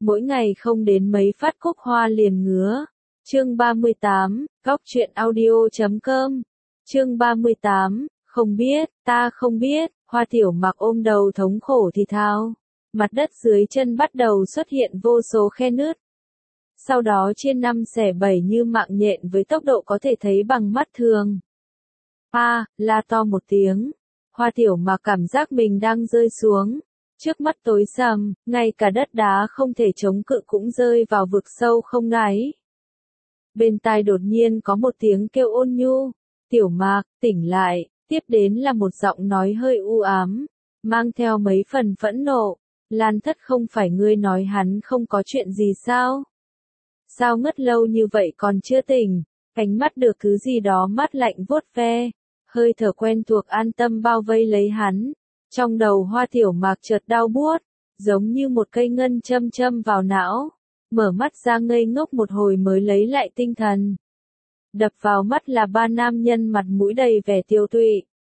mỗi ngày không đến mấy phát cúc hoa liền ngứa. Chương 38, Góc truyện audio.com. Chương 38, không biết, ta không biết, Hoa Tiểu Mạc ôm đầu thống khổ thì thào. Mặt đất dưới chân bắt đầu xuất hiện vô số khe nứt. Sau đó chia 5 xẻ 7 như mạng nhện với tốc độ có thể thấy bằng mắt thường. La to một tiếng. Hoa Tiểu Mạc cảm giác mình đang rơi xuống. Trước mắt tối sầm, ngay cả đất đá không thể chống cự cũng rơi vào vực sâu không đáy. Bên tai đột nhiên có một tiếng kêu ôn nhu. Tiểu Mạc, tỉnh lại. Tiếp đến là một giọng nói hơi u ám, mang theo mấy phần phẫn nộ. Lan Thất, không phải ngươi nói hắn không có chuyện gì sao? Sao ngất lâu như vậy còn chưa tỉnh? Ánh mắt được thứ gì đó mát lạnh vuốt ve. Hơi thở quen thuộc an tâm bao vây lấy hắn. Trong đầu Hoa Tiểu Mạc chợt đau buốt, giống như một cây ngân châm châm vào não. Mở mắt ra ngây ngốc một hồi mới lấy lại tinh thần. Đập vào mắt là ba nam nhân mặt mũi đầy vẻ tiêu tụy.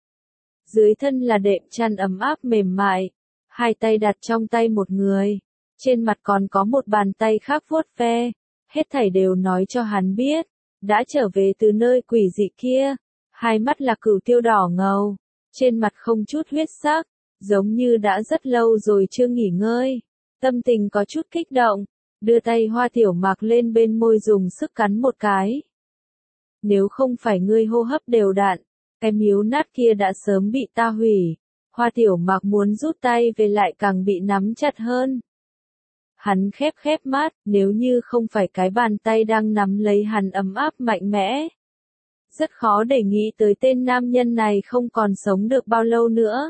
Dưới thân là đệm chăn ấm áp mềm mại. Hai tay đặt trong tay một người. Trên mặt còn có một bàn tay khác vuốt ve. Hết thảy đều nói cho hắn biết. Đã trở về từ nơi quỷ dị kia. Hai mắt là cửu tiêu đỏ ngầu. Trên mặt không chút huyết sắc. Giống như đã rất lâu rồi chưa nghỉ ngơi. Tâm tình có chút kích động. Đưa tay Hoa Tiểu Mạc lên bên môi dùng sức cắn một cái. Nếu không phải ngươi hô hấp đều đặn, cái miếu nát kia đã sớm bị ta hủy. Hoa Tiểu Mạc muốn rút tay về lại càng bị nắm chặt hơn. Hắn khép mắt, nếu như không phải cái bàn tay đang nắm lấy hắn ấm áp mạnh mẽ. Rất khó để nghĩ tới tên nam nhân này không còn sống được bao lâu nữa.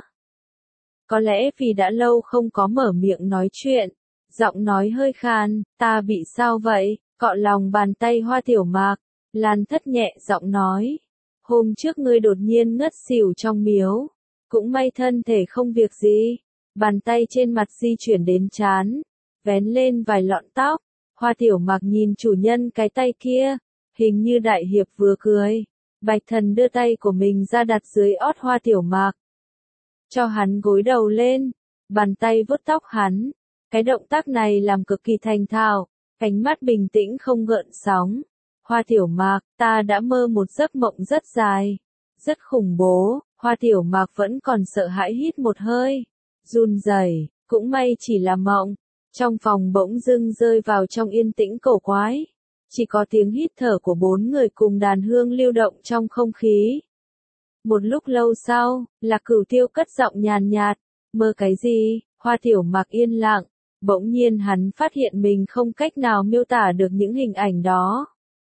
Có lẽ vì đã lâu không có mở miệng nói chuyện, giọng nói hơi khàn, ta bị sao vậy, cọ lòng bàn tay Hoa Tiểu Mạc. Lan Thất nhẹ giọng nói, hôm trước ngươi đột nhiên ngất xỉu trong miếu, cũng may thân thể không việc gì. Bàn tay trên mặt di chuyển đến trán, vén lên vài lọn tóc. Hoa Tiểu Mạc nhìn chủ nhân cái tay kia, hình như đại hiệp vừa cười. Bạch Thần đưa tay của mình ra đặt dưới ót Hoa Tiểu Mạc, cho hắn gối đầu lên, bàn tay vuốt tóc hắn. Cái động tác này làm cực kỳ thành thạo, ánh mắt bình tĩnh không gợn sóng. Hoa Tiểu Mạc, ta đã mơ một giấc mộng rất dài, rất khủng bố. Hoa Tiểu Mạc vẫn còn sợ hãi hít một hơi, run rẩy, cũng may chỉ là mộng. Trong phòng bỗng dưng rơi vào trong yên tĩnh cổ quái, chỉ có tiếng hít thở của 4 người cùng đàn hương lưu động trong không khí. Một lúc lâu sau, Lạc Cửu Tiêu cất giọng nhàn nhạt, mơ cái gì? Hoa Tiểu Mạc yên lặng, bỗng nhiên hắn phát hiện mình không cách nào miêu tả được những hình ảnh đó.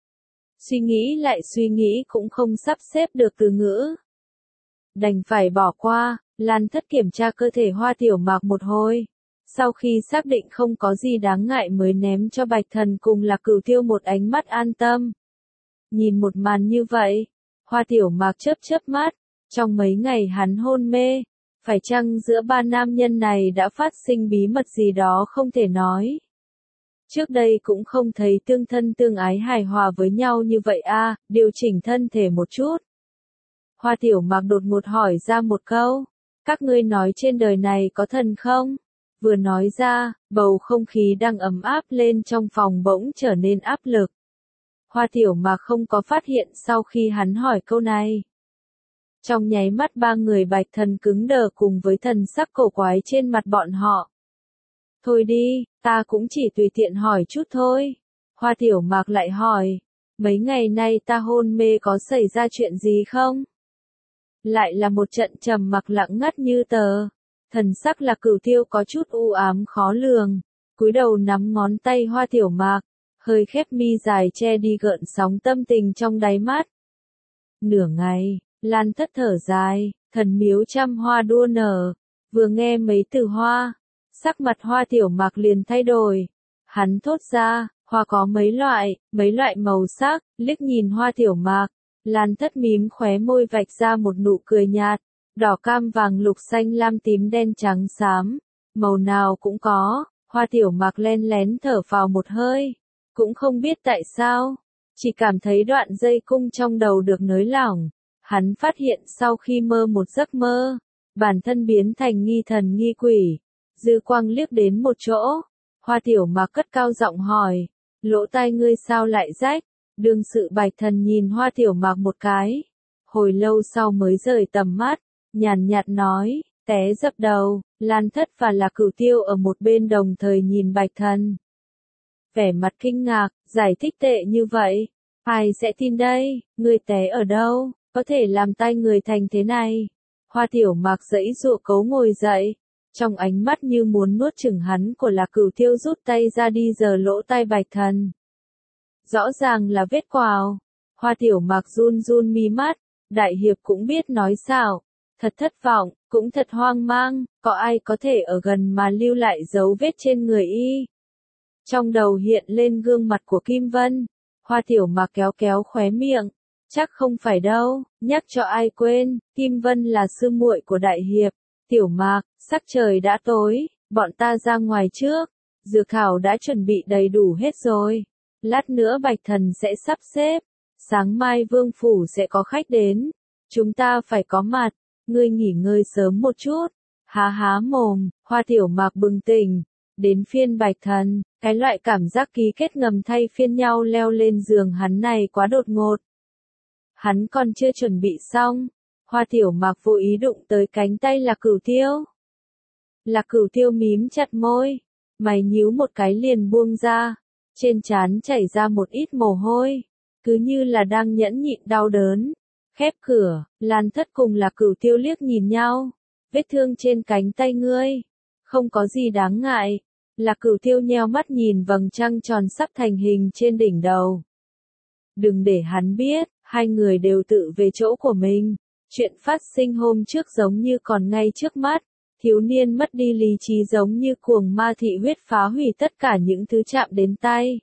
Suy nghĩ lại suy nghĩ cũng không sắp xếp được từ ngữ. Đành phải bỏ qua. Lan Thất kiểm tra cơ thể Hoa Tiểu Mạc một hồi. Sau khi xác định không có gì đáng ngại mới ném cho Bạch Thần cùng Lạc Cửu Tiêu một ánh mắt an tâm. Nhìn một màn như vậy, Hoa Tiểu Mạc chớp mắt. Trong mấy ngày hắn hôn mê, phải chăng giữa ba nam nhân này đã phát sinh bí mật gì đó không thể nói. Trước đây cũng không thấy tương thân tương ái hài hòa với nhau như vậy a, điều chỉnh thân thể một chút. Hoa Tiểu Mạc đột ngột hỏi ra một câu, các ngươi nói trên đời này có thần không? Vừa nói ra, bầu không khí đang ấm áp lên trong phòng bỗng trở nên áp lực. Hoa Tiểu Mạc không có phát hiện sau khi hắn hỏi câu này. Trong nháy mắt ba người Bạch Thần cứng đờ cùng với thần sắc cổ quái trên mặt bọn họ. Thôi đi, ta cũng chỉ tùy tiện hỏi chút thôi. Hoa Tiểu Mạc lại hỏi, mấy ngày nay ta hôn mê có xảy ra chuyện gì không? Lại là một trận trầm mặc lặng ngắt như tờ. Thần sắc Lạc Cửu Tiêu có chút u ám khó lường, cúi đầu nắm ngón tay Hoa Tiểu Mạc, hơi khép mi dài che đi gợn sóng tâm tình trong đáy mắt. Nửa ngày, Lan Thất thở dài, thần miếu trăm hoa đua nở, vừa nghe mấy từ hoa, sắc mặt Hoa Tiểu Mạc liền thay đổi. Hắn thốt ra, hoa có mấy loại màu sắc. Liếc nhìn Hoa Tiểu Mạc, Lan Thất mím khóe môi vạch ra một nụ cười nhạt, đỏ cam vàng lục xanh lam tím đen trắng xám, màu nào cũng có. Hoa Tiểu Mạc len lén thở phào một hơi, cũng không biết tại sao, chỉ cảm thấy đoạn dây cung trong đầu được nới lỏng. Hắn phát hiện sau khi mơ một giấc mơ, bản thân biến thành nghi thần nghi quỷ. Dư quang liếc đến một chỗ, Hoa Tiểu Mạc cất cao giọng hỏi, lỗ tai ngươi sao lại rách? Đương sự Bạch Thần nhìn Hoa Tiểu Mạc một cái, hồi lâu sau mới rời tầm mắt, nhàn nhạt nói, té dập đầu. Lan Thất và Lạc Cửu Tiêu ở một bên đồng thời nhìn Bạch Thần. Vẻ mặt kinh ngạc, giải thích tệ như vậy, ai sẽ tin đây, người té ở đâu, có thể làm tay người thành thế này. Hoa Tiểu Mạc giãy giụa cấu ngồi dậy, trong ánh mắt như muốn nuốt chửng hắn của Lạc Cửu Tiêu rút tay ra đi giở lỗ tai Bạch Thần. Rõ ràng là vết quào. Hoa Tiểu Mạc run run mi mắt, đại hiệp cũng biết nói xạo, thật thất vọng, cũng thật hoang mang, có ai có thể ở gần mà lưu lại dấu vết trên người y. Trong đầu hiện lên gương mặt của Kim Vân, Hoa Tiểu Mạc kéo kéo khóe miệng, chắc không phải đâu, nhắc cho ai quên, Kim Vân là sư muội của đại hiệp. Tiểu Mạc, sắc trời đã tối, bọn ta ra ngoài trước, dược thảo đã chuẩn bị đầy đủ hết rồi. Lát nữa Bạch Thần sẽ sắp xếp, sáng mai Vương Phủ sẽ có khách đến, chúng ta phải có mặt, ngươi nghỉ ngơi sớm một chút. Há há mồm, Hoa Tiểu Mạc bừng tỉnh, đến phiên Bạch Thần, cái loại cảm giác ký kết ngầm thay phiên nhau leo lên giường hắn này quá đột ngột. Hắn còn chưa chuẩn bị xong, Hoa Tiểu Mạc vô ý đụng tới cánh tay Lạc Cửu Tiêu. Lạc Cửu Tiêu mím chặt môi, mày nhíu một cái liền buông ra, trên trán chảy ra một ít mồ hôi, cứ như là đang nhẫn nhịn đau đớn. Khép cửa, Lan Thất cùng Lạc Cửu Tiêu liếc nhìn nhau, vết thương trên cánh tay ngươi, không có gì đáng ngại. Lạc Cửu Tiêu nheo mắt nhìn vầng trăng tròn sắp thành hình trên đỉnh đầu. Đừng để hắn biết, hai người đều tự về chỗ của mình. Chuyện phát sinh hôm trước giống như còn ngay trước mắt, thiếu niên mất đi lý trí giống như cuồng ma thị huyết phá hủy tất cả những thứ chạm đến tay.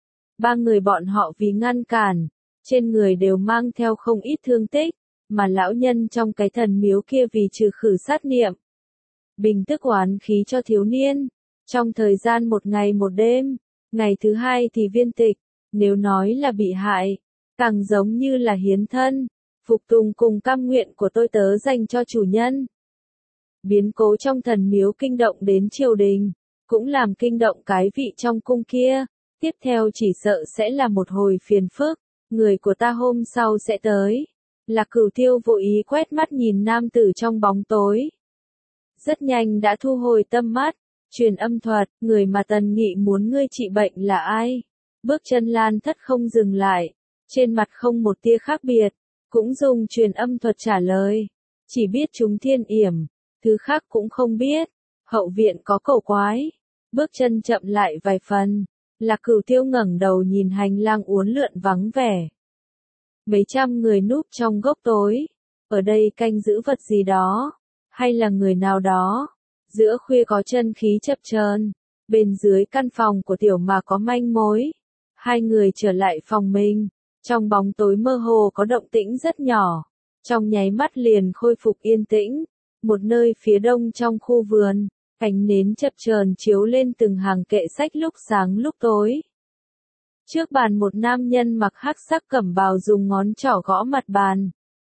Ba người bọn họ vì ngăn cản, trên người đều mang theo không ít thương tích, mà lão nhân trong cái thần miếu kia vì trừ khử sát niệm, bình tức oán khí cho thiếu niên. Trong thời gian một ngày một đêm, ngày thứ hai thì viên tịch, nếu nói là bị hại, càng giống như là hiến thân, phục tùng cùng cam nguyện của tôi tớ dành cho chủ nhân. Biến cố trong thần miếu kinh động đến triều đình, cũng làm kinh động cái vị trong cung kia, tiếp theo chỉ sợ sẽ là một hồi phiền phức, người của ta hôm sau sẽ tới. Lạc Cửu Tiêu vô ý quét mắt nhìn nam tử trong bóng tối. Rất nhanh đã thu hồi tâm mắt, truyền âm thuật, người mà Tần Nghị muốn ngươi trị bệnh là ai? Bước chân Lan Thất không dừng lại, trên mặt không một tia khác biệt, cũng dùng truyền âm thuật trả lời, chỉ biết chúng thiên yểm, thứ khác cũng không biết. Hậu viện có cầu quái, bước chân chậm lại vài phần, Lạc Cửu Tiêu ngẩng đầu nhìn hành lang uốn lượn vắng vẻ. Mấy trăm người núp trong góc tối, ở đây canh giữ vật gì đó, hay là người nào đó. Giữa khuya có chân khí chập chờn, bên dưới căn phòng của Tiểu Mạc có manh mối. Hai người trở lại phòng mình, trong bóng tối mơ hồ có động tĩnh rất nhỏ, trong nháy mắt liền khôi phục yên tĩnh. Một nơi phía đông trong khu vườn, ánh nến chập chờn chiếu lên từng hàng kệ sách lúc sáng lúc tối. Trước bàn một nam nhân mặc hắc sắc cẩm bào dùng ngón trỏ gõ mặt bàn.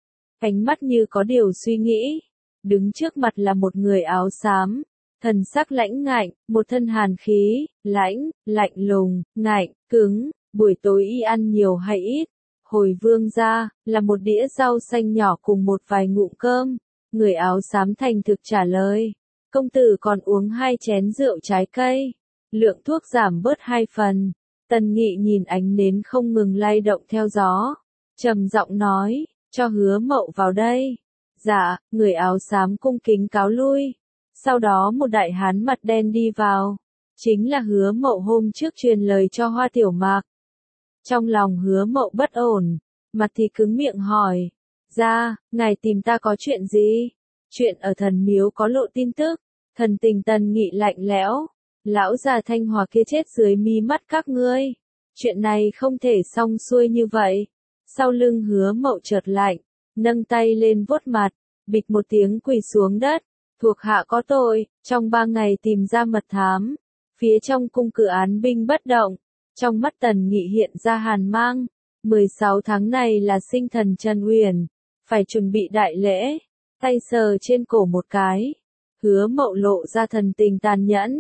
Ánh mắt như có điều suy nghĩ. Đứng trước mặt là một người áo xám, thần sắc lãnh ngạnh, một thân hàn khí, lạnh lùng, ngạnh, cứng. Buổi tối y ăn nhiều hay ít? Hồi vương ra, là một đĩa rau xanh nhỏ cùng một vài ngụm cơm. Người áo xám thành thực trả lời, công tử còn uống 2 chén rượu trái cây, lượng thuốc giảm bớt 2 phần. Tần Nghị nhìn ánh nến không ngừng lay động theo gió, trầm giọng nói, cho Hứa Mậu vào đây. Dạ, người áo xám cung kính cáo lui. Sau đó một đại hán mặt đen đi vào, chính là Hứa Mậu hôm trước truyền lời cho Hoa Tiểu Mạc. Trong lòng Hứa Mậu bất ổn, mặt thì cứng miệng hỏi, ra, ngài tìm ta có chuyện gì? Chuyện ở thần miếu có lộ tin tức. Thần tình Tần Nghị lạnh lẽo, lão già Thanh Hòa kia chết dưới mí mắt các ngươi. Chuyện này không thể xong xuôi như vậy. Sau lưng Hứa Mậu chợt lạnh, nâng tay lên vuốt mặt, bịch một tiếng quỳ xuống đất. Thuộc hạ có tội, trong 3 ngày tìm ra mật thám. Phía trong cung cử án binh bất động. Trong mắt Tần Nghị hiện ra hàn mang. 16 tháng này là sinh thần Trần Uyển, phải chuẩn bị đại lễ. Tay sờ trên cổ một cái, Hứa Mậu lộ ra thần tình tàn nhẫn,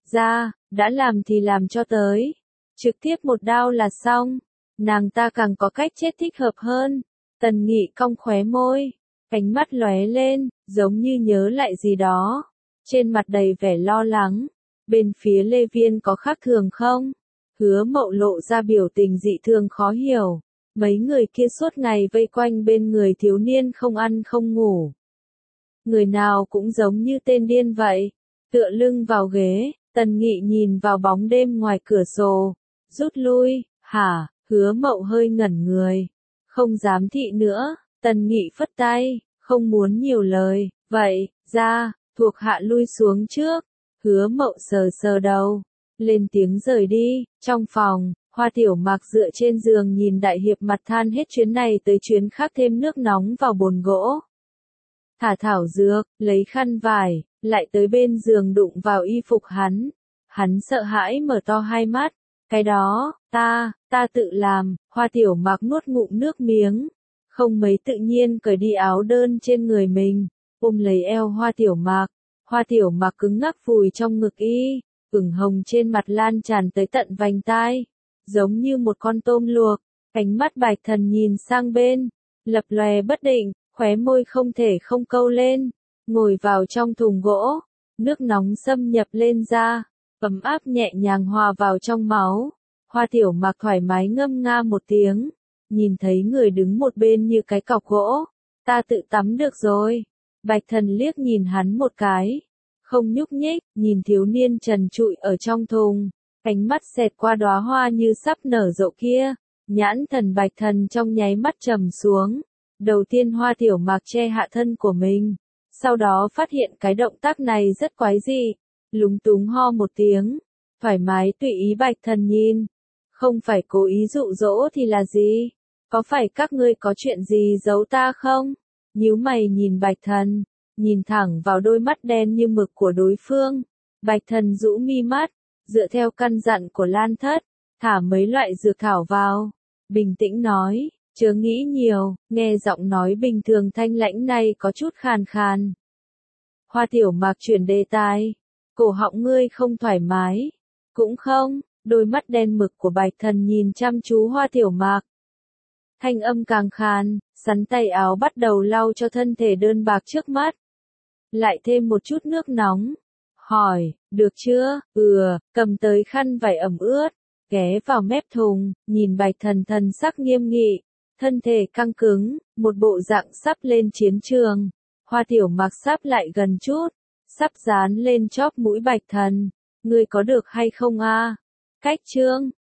ra, đã làm thì làm cho tới. Trực tiếp một đao là xong. Nàng ta càng có cách chết thích hợp hơn. Tần Nghị cong khóe môi, ánh mắt lóe lên, giống như nhớ lại gì đó. Trên mặt đầy vẻ lo lắng. Bên phía Lê Viên có khác thường không? Hứa Mậu lộ ra biểu tình dị thường khó hiểu. Mấy người kia suốt ngày vây quanh bên người thiếu niên không ăn không ngủ. Người nào cũng giống như tên điên vậy. Tựa lưng vào ghế, Tần Nghị nhìn vào bóng đêm ngoài cửa sổ. Rút lui, hả? Hứa Mậu hơi ngẩn người. Không dám thị nữa. Tần Nghị phất tay, không muốn nhiều lời. Vậy, ra, thuộc hạ lui xuống trước. Hứa Mậu sờ sờ đầu, lên tiếng rời đi. Trong phòng, Hoa Tiểu Mạc dựa trên giường nhìn đại hiệp mặt than hết chuyến này tới chuyến khác, thêm nước nóng vào bồn gỗ. Thả thảo dược, lấy khăn vải, lại tới bên giường đụng vào y phục hắn. Hắn sợ hãi mở to hai mắt. Cái đó, ta tự làm. Hoa Tiểu Mạc nuốt ngụm nước miếng. Không mấy tự nhiên cởi đi áo đơn trên người mình, ôm lấy eo Hoa Tiểu Mạc. Hoa Tiểu Mạc cứng ngắc vùi trong ngực y, ửng hồng trên mặt lan tràn tới tận vành tai, giống như một con tôm luộc. Ánh mắt Bạch Thần nhìn sang bên, lập lòe bất định, khóe môi không thể không câu lên. Ngồi vào trong thùng gỗ, nước nóng xâm nhập lên da, ấm áp nhẹ nhàng hòa vào trong máu. Hoa Tiểu Mạc thoải mái ngâm nga một tiếng, nhìn thấy người đứng một bên như cái cọc gỗ. Ta tự tắm được rồi. Bạch Thần liếc nhìn hắn một cái, không nhúc nhích, nhìn thiếu niên trần trụi ở trong thùng, ánh mắt xẹt qua đóa hoa như sắp nở rộ kia. Nhãn thần Bạch Thần trong nháy mắt trầm xuống. Đầu tiên Hoa Tiểu Mạc che hạ thân của mình, sau đó phát hiện cái động tác này rất quái dị, lúng túng ho một tiếng, thoải mái tùy ý. Bạch Thần nhìn, không phải cố ý dụ dỗ thì là gì? Có phải các ngươi có chuyện gì giấu ta không? Nhíu mày nhìn Bạch Thần, nhìn thẳng vào đôi mắt đen như mực của đối phương. Bạch Thần rũ mi mắt, dựa theo căn dặn của Lan Thất, thả mấy loại dược thảo vào, bình tĩnh nói, chớ nghĩ nhiều. Nghe giọng nói bình thường thanh lãnh này có chút khàn khàn. Hoa Tiểu Mạc chuyển đề tài, cổ họng ngươi không thoải mái? Cũng không. Đôi mắt đen mực của Bạch Thần nhìn chăm chú Hoa Tiểu Mạc. Thanh âm càng khàn, sắn tay áo bắt đầu lau cho thân thể đơn bạc trước mắt. Lại thêm một chút nước nóng. Hỏi, được chưa? Cầm tới khăn vải ẩm ướt, ghé vào mép thùng, nhìn Bạch Thần thần sắc nghiêm nghị, thân thể căng cứng, một bộ dạng sắp lên chiến trường. Hoa Tiểu Mạc sắp lại gần chút, sắp dán lên chóp mũi Bạch Thần. Ngươi có được hay không a? Cách trương,